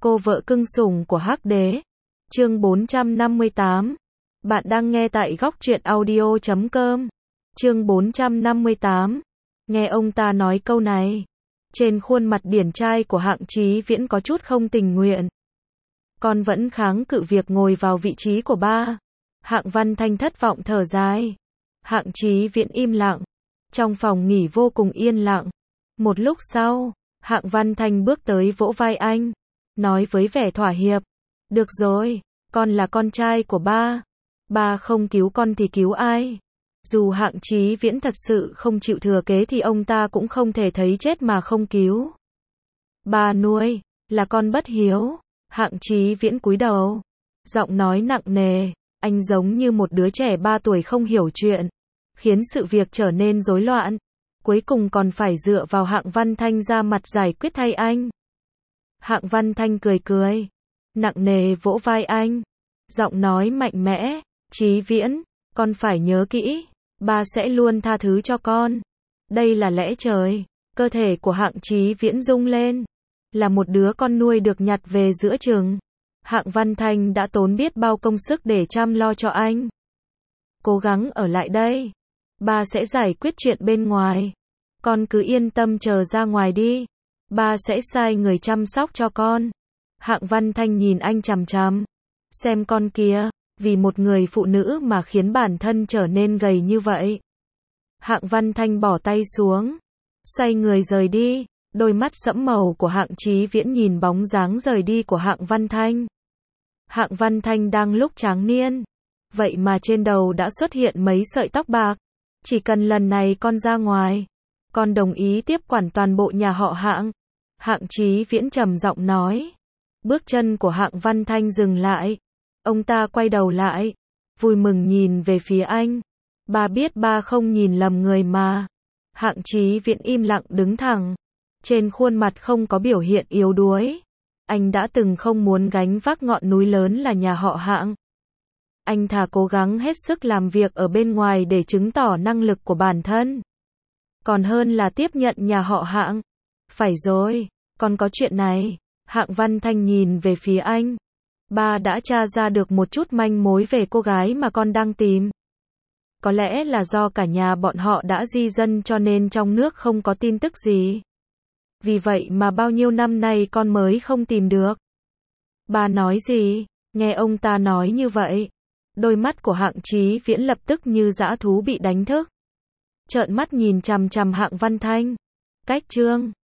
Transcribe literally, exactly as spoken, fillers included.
Cô vợ cưng sủng của Hắc Đế. Chương bốn trăm năm mươi tám. Bạn đang nghe tại góc truyện audio chấm com. Chương bốn trăm năm mươi tám. Nghe ông ta nói câu này, trên khuôn mặt điển trai của Hạng Chí Viễn có chút không tình nguyện. Con vẫn kháng cự việc ngồi vào vị trí của ba. Hạng Văn Thanh thất vọng thở dài. Hạng Chí Viễn im lặng. Trong phòng nghỉ vô cùng yên lặng. Một lúc sau, Hạng Văn Thanh bước tới vỗ vai anh, nói với vẻ thỏa hiệp. Được rồi, con là con trai của ba. Ba không cứu con thì cứu ai? Dù Hạng Chí Viễn thật sự không chịu thừa kế thì ông ta cũng không thể thấy chết mà không cứu. Ba nuôi, là con bất hiếu. Hạng Chí Viễn cúi đầu, giọng nói nặng nề, anh giống như một đứa trẻ ba tuổi không hiểu chuyện, khiến sự việc trở nên rối loạn. Cuối cùng còn phải dựa vào Hạng Văn Thanh ra mặt giải quyết thay anh. Hạng Văn Thanh cười cười, nặng nề vỗ vai anh, giọng nói mạnh mẽ, Chí Viễn, con phải nhớ kỹ, ba sẽ luôn tha thứ cho con. Đây là lẽ trời. Cơ thể của Hạng Chí Viễn rung lên. Là một đứa con nuôi được nhặt về giữa chừng, Hạng Văn Thanh đã tốn biết bao công sức để chăm lo cho anh. Cố gắng ở lại đây. Ba sẽ giải quyết chuyện bên ngoài. Con cứ yên tâm chờ ra ngoài đi. Ba sẽ sai người chăm sóc cho con. Hạng Văn Thanh nhìn anh chằm chằm. Xem con kia, vì một người phụ nữ mà khiến bản thân trở nên gầy như vậy. Hạng Văn Thanh bỏ tay xuống, xoay người rời đi. Đôi mắt sẫm màu của Hạng Chí Viễn nhìn bóng dáng rời đi của Hạng Văn Thanh. Hạng Văn Thanh đang lúc tráng niên, vậy mà trên đầu đã xuất hiện mấy sợi tóc bạc. Chỉ cần lần này con ra ngoài, con đồng ý tiếp quản toàn bộ nhà họ Hạng. Hạng Chí Viễn trầm giọng nói. Bước chân của Hạng Văn Thanh dừng lại. Ông ta quay đầu lại, vui mừng nhìn về phía anh. Ba biết ba không nhìn lầm người mà. Hạng Chí Viễn im lặng đứng thẳng. Trên khuôn mặt không có biểu hiện yếu đuối. Anh đã từng không muốn gánh vác ngọn núi lớn là nhà họ Hạng. Anh thà cố gắng hết sức làm việc ở bên ngoài để chứng tỏ năng lực của bản thân, còn hơn là tiếp nhận nhà họ Hạng. Phải rồi, còn có chuyện này. Hạng Văn Thanh nhìn về phía anh. Ba đã tra ra được một chút manh mối về cô gái mà con đang tìm. Có lẽ là do cả nhà bọn họ đã di dân cho nên trong nước không có tin tức gì. Vì vậy mà bao nhiêu năm nay con mới không tìm được. Ba nói gì? Nghe ông ta nói như vậy, đôi mắt của Hạng Chí Viễn lập tức như dã thú bị đánh thức. Trợn mắt nhìn chằm chằm Hạng Văn Thanh. Cách chương